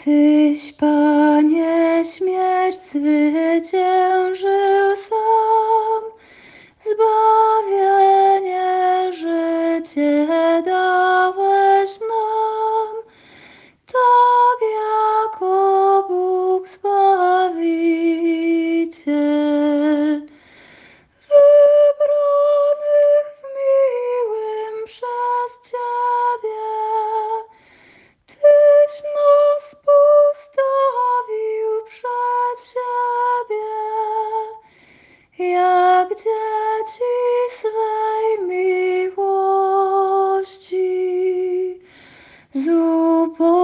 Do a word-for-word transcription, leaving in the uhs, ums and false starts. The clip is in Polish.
Tyś, Panie, śmierć zwyciężył sam, zbawienie, życie dałeś nam, tak jako Bóg Zbawiciel. Wybranych w miłym przez Ciebie, Tyś nas postawił przed siebie, jak dzieci swej miłości. Zupo